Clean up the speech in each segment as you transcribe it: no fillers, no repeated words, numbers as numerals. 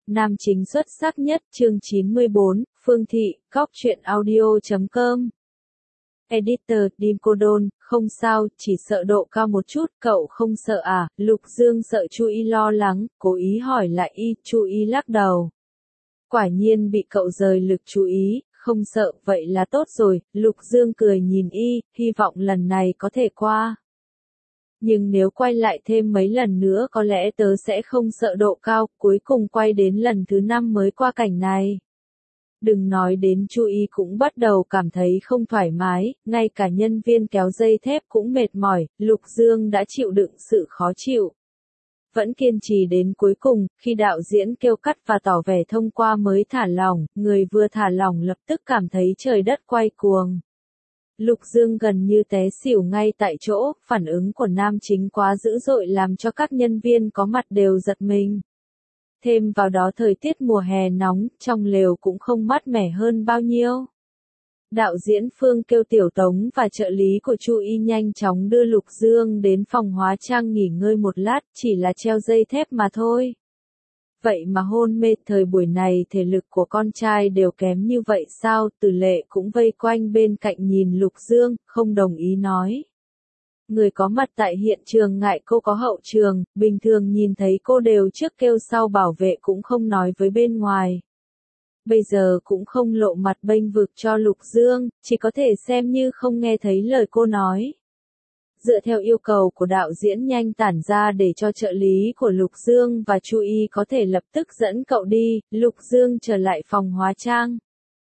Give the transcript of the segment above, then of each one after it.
Nam chính xuất sắc nhất, chương 94, Phương Thị, Cóc truyện audio.com. Editor, Dimcodon, không sao, chỉ sợ độ cao một chút, cậu không sợ à? Lục Dương sợ Chu Y lo lắng, cố ý hỏi lại y, Chu Y lắc đầu. Quả nhiên bị cậu rời lực chú ý, không sợ, vậy là tốt rồi, Lục Dương cười nhìn y, hy vọng lần này có thể qua. Nhưng nếu quay lại thêm mấy lần nữa có lẽ tớ sẽ không sợ độ cao, cuối cùng quay đến lần thứ 5 mới qua cảnh này. Đừng nói đến Chu Y cũng bắt đầu cảm thấy không thoải mái, ngay cả nhân viên kéo dây thép cũng mệt mỏi, Lục Dương đã chịu đựng sự khó chịu. Vẫn kiên trì đến cuối cùng, khi đạo diễn kêu cắt và tỏ vẻ thông qua mới thả lỏng, người vừa thả lỏng lập tức cảm thấy trời đất quay cuồng. Lục Dương gần như té xỉu ngay tại chỗ, phản ứng của nam chính quá dữ dội làm cho các nhân viên có mặt đều giật mình. Thêm vào đó thời tiết mùa hè nóng, trong lều cũng không mát mẻ hơn bao nhiêu. Đạo diễn Phương kêu Tiểu Tống và trợ lý của Chu Y nhanh chóng đưa Lục Dương đến phòng hóa trang nghỉ ngơi một lát, chỉ là treo dây thép mà thôi. Vậy mà hôn mê, thời buổi này thể lực của con trai đều kém như vậy sao? Từ Lệ cũng vây quanh bên cạnh nhìn Lục Dương, không đồng ý nói. Người có mặt tại hiện trường ngại cô có hậu trường, bình thường nhìn thấy cô đều trước kêu sau bảo vệ cũng không nói với bên ngoài. Bây giờ cũng không lộ mặt bênh vực cho Lục Dương, chỉ có thể xem như không nghe thấy lời cô nói. Dựa theo yêu cầu của đạo diễn nhanh tản ra để cho trợ lý của Lục Dương và Chu Y có thể lập tức dẫn cậu đi, Lục Dương trở lại phòng hóa trang.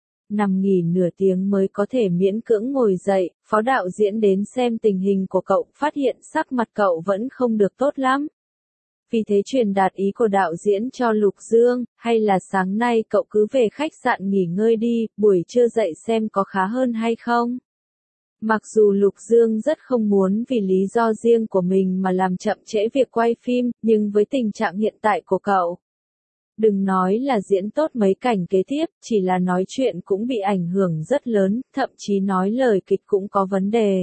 Nằm nghỉ nửa tiếng mới có thể miễn cưỡng ngồi dậy, phó đạo diễn đến xem tình hình của cậu, phát hiện sắc mặt cậu vẫn không được tốt lắm. Vì thế truyền đạt ý của đạo diễn cho Lục Dương, hay là sáng nay cậu cứ về khách sạn nghỉ ngơi đi, buổi trưa dậy xem có khá hơn hay không. Mặc dù Lục Dương rất không muốn vì lý do riêng của mình mà làm chậm trễ việc quay phim, nhưng với tình trạng hiện tại của cậu, đừng nói là diễn tốt mấy cảnh kế tiếp, chỉ là nói chuyện cũng bị ảnh hưởng rất lớn, thậm chí nói lời kịch cũng có vấn đề.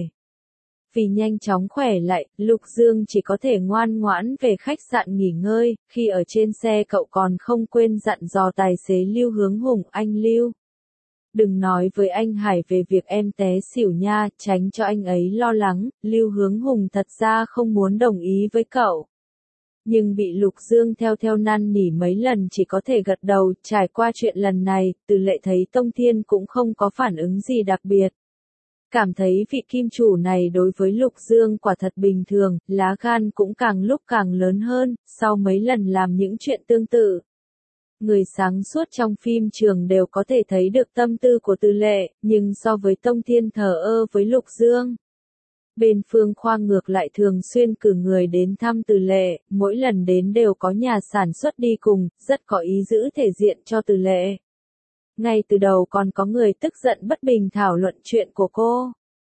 Vì nhanh chóng khỏe lại, Lục Dương chỉ có thể ngoan ngoãn về khách sạn nghỉ ngơi, khi ở trên xe cậu còn không quên dặn dò tài xế Lưu Hướng Hùng, anh Lưu. Đừng nói với anh Hải về việc em té xỉu nha, tránh cho anh ấy lo lắng, Lưu Hướng Hùng thật ra không muốn đồng ý với cậu. Nhưng bị Lục Dương theo năn nỉ mấy lần chỉ có thể gật đầu, trải qua chuyện lần này, Từ Lệ thấy Tông Thiên cũng không có phản ứng gì đặc biệt. Cảm thấy vị kim chủ này đối với Lục Dương quả thật bình thường, lá gan cũng càng lúc càng lớn hơn, sau mấy lần làm những chuyện tương tự. Người sáng suốt trong phim trường đều có thể thấy được tâm tư của Từ Lệ, nhưng so với Tông Thiên thờ ơ với Lục Dương. Bên Phương Khoa ngược lại thường xuyên cử người đến thăm Từ Lệ, mỗi lần đến đều có nhà sản xuất đi cùng, rất có ý giữ thể diện cho Từ Lệ. Ngay từ đầu còn có người tức giận bất bình thảo luận chuyện của cô.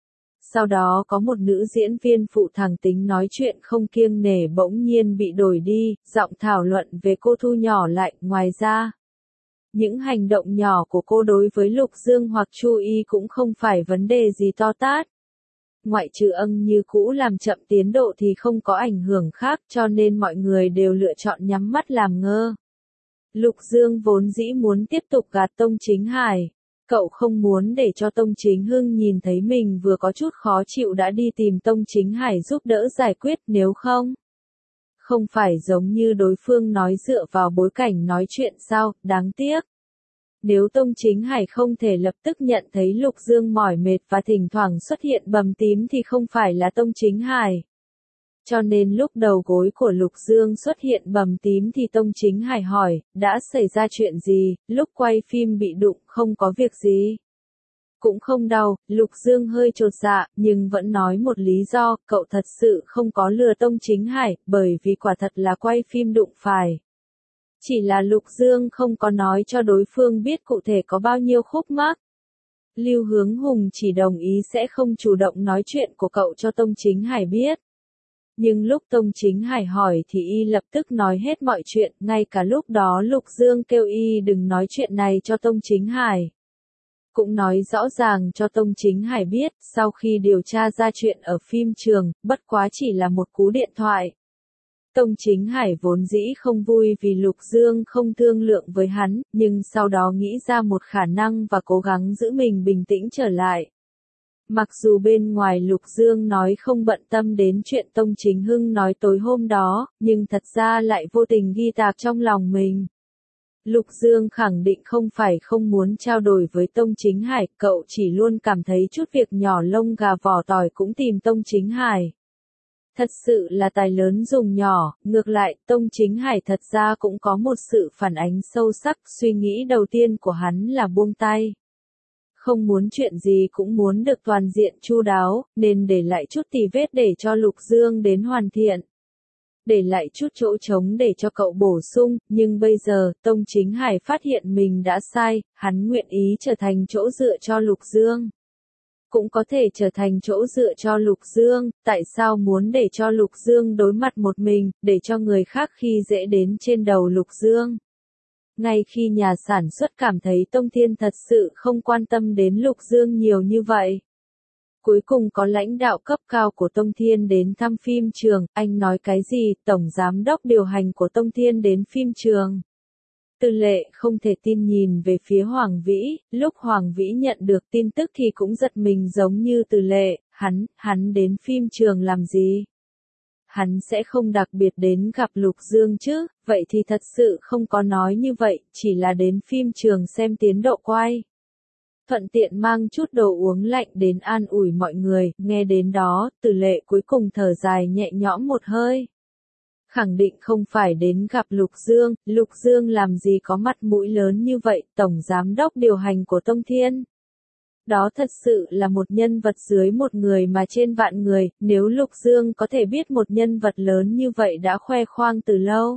Sau đó có một nữ diễn viên phụ thẳng tính nói chuyện không kiêng nể bỗng nhiên bị đổi đi, giọng thảo luận về cô thu nhỏ lại. Ngoài ra, những hành động nhỏ của cô đối với Lục Dương hoặc Chu Y cũng không phải vấn đề gì to tát. Ngoại trừ như cũ làm chậm tiến độ thì không có ảnh hưởng khác, cho nên mọi người đều lựa chọn nhắm mắt làm ngơ. Lục Dương vốn dĩ muốn tiếp tục gạt Tông Chính Hải. Cậu không muốn để cho Tông Chính Hưng nhìn thấy mình vừa có chút khó chịu đã đi tìm Tông Chính Hải giúp đỡ giải quyết, nếu không. Không phải giống như đối phương nói dựa vào bối cảnh nói chuyện sao, đáng tiếc. Nếu Tông Chính Hải không thể lập tức nhận thấy Lục Dương mỏi mệt và thỉnh thoảng xuất hiện bầm tím thì không phải là Tông Chính Hải. Cho nên lúc đầu gối của Lục Dương xuất hiện bầm tím thì Tông Chính Hải hỏi, đã xảy ra chuyện gì, lúc quay phim bị đụng không có việc gì. Cũng không đau, Lục Dương hơi chột dạ, nhưng vẫn nói một lý do, cậu thật sự không có lừa Tông Chính Hải, bởi vì quả thật là quay phim đụng phải. Chỉ là Lục Dương không có nói cho đối phương biết cụ thể có bao nhiêu khúc mắc. Lưu Hướng Hùng chỉ đồng ý sẽ không chủ động nói chuyện của cậu cho Tông Chính Hải biết. Nhưng lúc Tông Chính Hải hỏi thì y lập tức nói hết mọi chuyện, ngay cả lúc đó Lục Dương kêu y đừng nói chuyện này cho Tông Chính Hải. Cũng nói rõ ràng cho Tông Chính Hải biết, sau khi điều tra ra chuyện ở phim trường, bất quá chỉ là một cú điện thoại. Tông Chính Hải vốn dĩ không vui vì Lục Dương không thương lượng với hắn, nhưng sau đó nghĩ ra một khả năng và cố gắng giữ mình bình tĩnh trở lại. Mặc dù bên ngoài Lục Dương nói không bận tâm đến chuyện Tông Chính Hưng nói tối hôm đó, nhưng thật ra lại vô tình ghi tạc trong lòng mình. Lục Dương khẳng định không phải không muốn trao đổi với Tông Chính Hải, cậu chỉ luôn cảm thấy chút việc nhỏ lông gà vỏ tỏi cũng tìm Tông Chính Hải. Thật sự là tài lớn dùng nhỏ, ngược lại, Tông Chính Hải thật ra cũng có một sự phản ánh sâu sắc, suy nghĩ đầu tiên của hắn là buông tay. Không muốn chuyện gì cũng muốn được toàn diện chu đáo, nên để lại chút tì vết để cho Lục Dương đến hoàn thiện. Để lại chút chỗ trống để cho cậu bổ sung, nhưng bây giờ, Tông Chính Hải phát hiện mình đã sai, hắn nguyện ý trở thành chỗ dựa cho Lục Dương. Cũng có thể trở thành chỗ dựa cho Lục Dương, tại sao muốn để cho Lục Dương đối mặt một mình, để cho người khác khi dễ đến trên đầu Lục Dương. Ngay khi nhà sản xuất cảm thấy Tông Thiên thật sự không quan tâm đến Lục Dương nhiều như vậy. Cuối cùng có lãnh đạo cấp cao của Tông Thiên đến thăm phim trường, anh nói cái gì, tổng giám đốc điều hành của Tông Thiên đến phim trường. Từ Lệ không thể tin nhìn về phía Hoàng Vĩ, lúc Hoàng Vĩ nhận được tin tức thì cũng giật mình giống như Từ Lệ, hắn đến phim trường làm gì? Hắn sẽ không đặc biệt đến gặp Lục Dương chứ, vậy thì thật sự không có nói như vậy, chỉ là đến phim trường xem tiến độ quay. Thuận tiện mang chút đồ uống lạnh đến an ủi mọi người, nghe đến đó, Từ Lệ cuối cùng thở dài nhẹ nhõm một hơi. Khẳng định không phải đến gặp Lục Dương làm gì có mặt mũi lớn như vậy, tổng giám đốc điều hành của Tông Thiên. Đó thật sự là một nhân vật dưới một người mà trên vạn người, nếu Lục Dương có thể biết một nhân vật lớn như vậy đã khoe khoang từ lâu.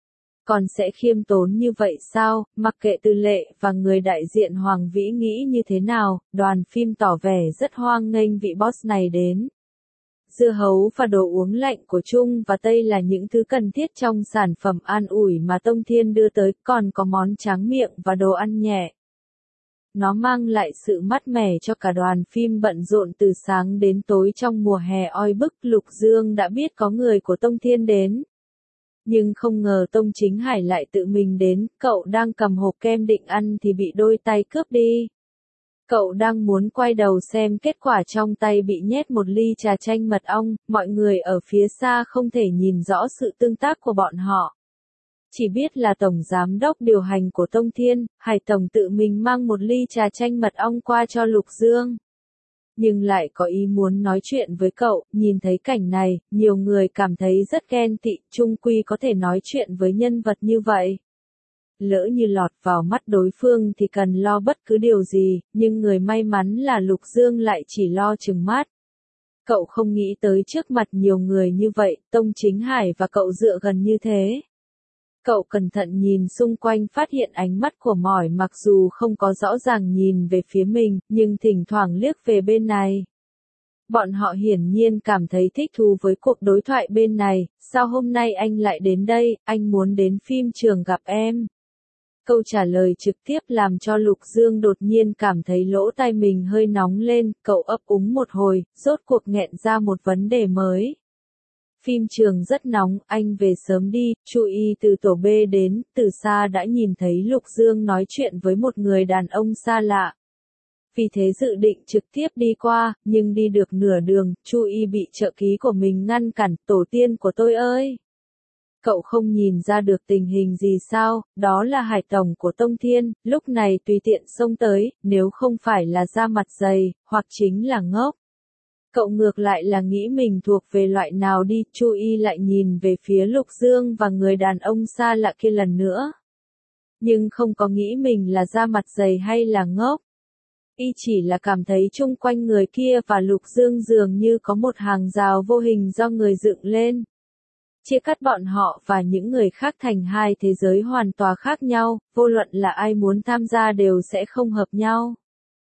Còn sẽ khiêm tốn như vậy sao, mặc kệ Từ Lệ và người đại diện Hoàng Vĩ nghĩ như thế nào, đoàn phim tỏ vẻ rất hoan nghênh vị boss này đến. Dưa hấu và đồ uống lạnh của Trung và Tây là những thứ cần thiết trong sản phẩm an ủi mà Tông Thiên đưa tới, còn có món tráng miệng và đồ ăn nhẹ. Nó mang lại sự mát mẻ cho cả đoàn phim bận rộn từ sáng đến tối trong mùa hè oi bức. Lục Dương đã biết có người của Tông Thiên đến. Nhưng không ngờ Tông Chính Hải lại tự mình đến, cậu đang cầm hộp kem định ăn thì bị đôi tay cướp đi. Cậu đang muốn quay đầu xem kết quả trong tay bị nhét một ly trà chanh mật ong, mọi người ở phía xa không thể nhìn rõ sự tương tác của bọn họ. Chỉ biết là tổng giám đốc điều hành của Tông Thiên, Hải tổng tự mình mang một ly trà chanh mật ong qua cho Lục Dương. Nhưng lại có ý muốn nói chuyện với cậu, nhìn thấy cảnh này, nhiều người cảm thấy rất ghen tị, chung quy có thể nói chuyện với nhân vật như vậy. Lỡ như lọt vào mắt đối phương thì cần lo bất cứ điều gì, nhưng người may mắn là Lục Dương lại chỉ lo trừng mắt. Cậu không nghĩ tới trước mặt nhiều người như vậy, Tông Chính Hải và cậu dựa gần như thế. Cậu cẩn thận nhìn xung quanh phát hiện ánh mắt của mỏi mặc dù không có rõ ràng nhìn về phía mình, nhưng thỉnh thoảng liếc về bên này. Bọn họ hiển nhiên cảm thấy thích thú với cuộc đối thoại bên này, sao hôm nay anh lại đến đây, anh muốn đến phim trường gặp em. Câu trả lời trực tiếp làm cho Lục Dương đột nhiên cảm thấy lỗ tai mình hơi nóng lên, cậu ấp úng một hồi, rốt cuộc nghẹn ra một vấn đề mới. Phim trường rất nóng, anh về sớm đi, Chu Y từ tổ B đến, từ xa đã nhìn thấy Lục Dương nói chuyện với một người đàn ông xa lạ. Vì thế dự định trực tiếp đi qua, nhưng đi được nửa đường, Chu Y bị trợ lý của mình ngăn cản, tổ tiên của tôi ơi! Cậu không nhìn ra được tình hình gì sao, đó là Hải tổng của Tông Thiên, lúc này tùy tiện xông tới, nếu không phải là da mặt dày, hoặc chính là ngốc. Cậu ngược lại là nghĩ mình thuộc về loại nào đi, Chu Y lại nhìn về phía Lục Dương và người đàn ông xa lạ kia lần nữa. Nhưng không có nghĩ mình là da mặt dày hay là ngốc. Y chỉ là cảm thấy chung quanh người kia và Lục Dương dường như có một hàng rào vô hình do người dựng lên. Chia cắt bọn họ và những người khác thành hai thế giới hoàn toàn khác nhau, vô luận là ai muốn tham gia đều sẽ không hợp nhau.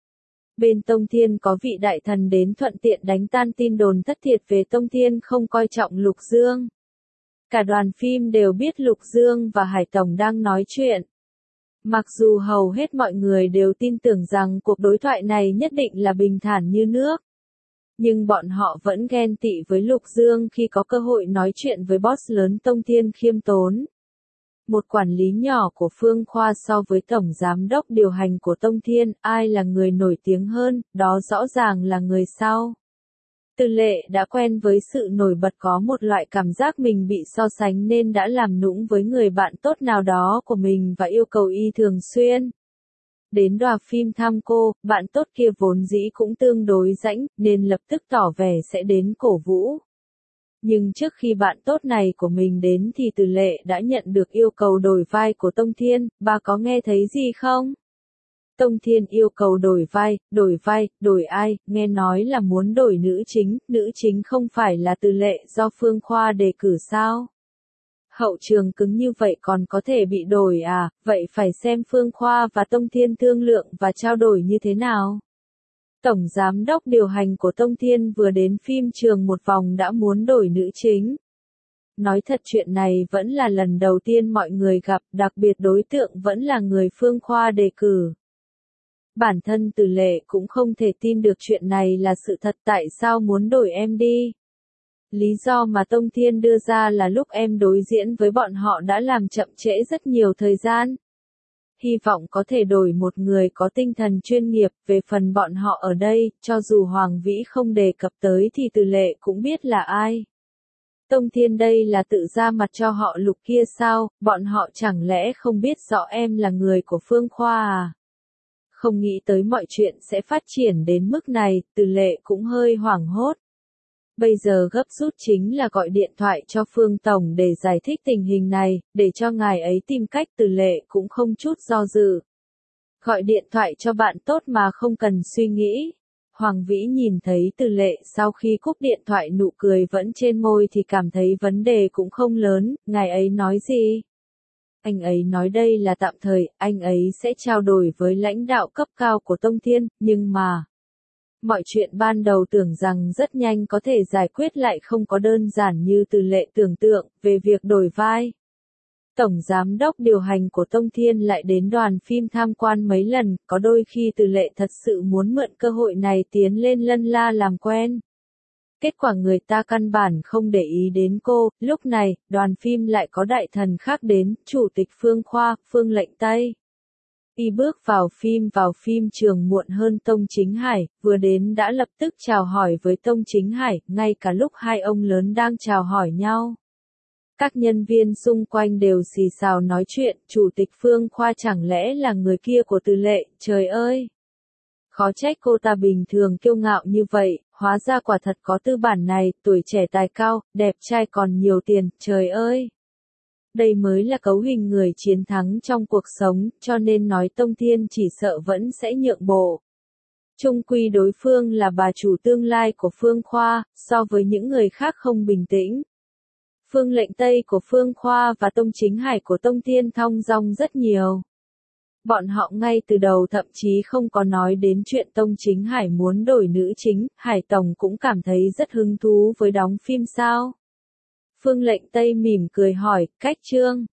Bên Tông Thiên có vị đại thần đến thuận tiện đánh tan tin đồn thất thiệt về Tông Thiên không coi trọng Lục Dương. Cả đoàn phim đều biết Lục Dương và Hải tổng đang nói chuyện. Mặc dù hầu hết mọi người đều tin tưởng rằng cuộc đối thoại này nhất định là bình thản như nước. Nhưng bọn họ vẫn ghen tị với Lục Dương khi có cơ hội nói chuyện với boss lớn Tông Thiên khiêm tốn. Một quản lý nhỏ của Phương Khoa so với tổng giám đốc điều hành của Tông Thiên, ai là người nổi tiếng hơn, đó rõ ràng là người sau. Từ Lệ đã quen với sự nổi bật, có một loại cảm giác mình bị so sánh nên đã làm nũng với người bạn tốt nào đó của mình và yêu cầu y thường xuyên đến rạp phim thăm cô. Bạn tốt kia vốn dĩ cũng tương đối rãnh, nên lập tức tỏ vẻ sẽ đến cổ vũ. Nhưng trước khi bạn tốt này của mình đến thì Từ Lệ đã nhận được yêu cầu đổi vai của Tông Thiên, bà có nghe thấy gì không? Tông Thiên yêu cầu đổi vai, đổi ai, nghe nói là muốn đổi nữ chính không phải là Từ Lệ do Phương Khoa đề cử sao? Hậu trường cứng như vậy còn có thể bị đổi à, vậy phải xem Phương Khoa và Tông Thiên thương lượng và trao đổi như thế nào. Tổng giám đốc điều hành của Tông Thiên vừa đến phim trường một vòng đã muốn đổi nữ chính. Nói thật chuyện này vẫn là lần đầu tiên mọi người gặp, đặc biệt đối tượng vẫn là người Phương Khoa đề cử. Bản thân Từ Lệ cũng không thể tin được chuyện này là sự thật, tại sao muốn đổi em đi. Lý do mà Tông Thiên đưa ra là lúc em đối diễn với bọn họ đã làm chậm trễ rất nhiều thời gian. Hy vọng có thể đổi một người có tinh thần chuyên nghiệp. Về phần bọn họ ở đây, cho dù Hoàng Vĩ không đề cập tới thì Từ Lệ cũng biết là ai. Tông Thiên đây là tự ra mặt cho họ Lục kia sao, bọn họ chẳng lẽ không biết rõ em là người của Phương Khoa à? Không nghĩ tới mọi chuyện sẽ phát triển đến mức này, Từ Lệ cũng hơi hoảng hốt. Bây giờ gấp rút chính là gọi điện thoại cho Phương Tổng để giải thích tình hình này, để cho ngài ấy tìm cách. Từ Lệ cũng không chút do dự. Gọi điện thoại cho bạn tốt mà không cần suy nghĩ. Hoàng Vĩ nhìn thấy Từ Lệ sau khi cúp điện thoại nụ cười vẫn trên môi thì cảm thấy vấn đề cũng không lớn. Ngài ấy nói gì? Anh ấy nói đây là tạm thời, anh ấy sẽ trao đổi với lãnh đạo cấp cao của Tông Thiên, nhưng mà mọi chuyện ban đầu tưởng rằng rất nhanh có thể giải quyết lại không có đơn giản như Từ Lệ tưởng tượng. Về việc đổi vai, tổng giám đốc điều hành của Tông Thiên lại đến đoàn phim tham quan mấy lần, có đôi khi Từ Lệ thật sự muốn mượn cơ hội này tiến lên lân la làm quen. Kết quả người ta căn bản không để ý đến cô. Lúc này, đoàn phim lại có đại thần khác đến, Chủ tịch Phương Khoa, Phương Lệnh Tây. Y bước vào phim trường muộn hơn Tông Chính Hải, vừa đến đã lập tức chào hỏi với Tông Chính Hải, ngay cả lúc hai ông lớn đang chào hỏi nhau. Các nhân viên xung quanh đều xì xào nói chuyện, Chủ tịch Phương Khoa chẳng lẽ là người kia của Từ Lệ, trời ơi! Khó trách cô ta bình thường kiêu ngạo như vậy, hóa ra quả thật có tư bản này, tuổi trẻ tài cao, đẹp trai còn nhiều tiền, trời ơi! Đây mới là cấu hình người chiến thắng trong cuộc sống, cho nên nói Tông Thiên chỉ sợ vẫn sẽ nhượng bộ. Chung quy đối phương là bà chủ tương lai của Phương Khoa, so với những người khác không bình tĩnh. Phương Lệnh Tây của Phương Khoa và Tông Chính Hải của Tông Thiên thong dong rất nhiều. Bọn họ ngay từ đầu thậm chí không có nói đến chuyện Tông Chính Hải muốn đổi nữ chính, Hải Tổng cũng cảm thấy rất hứng thú với đóng phim sao. Phương Lệnh Tây mỉm cười hỏi, cách Trương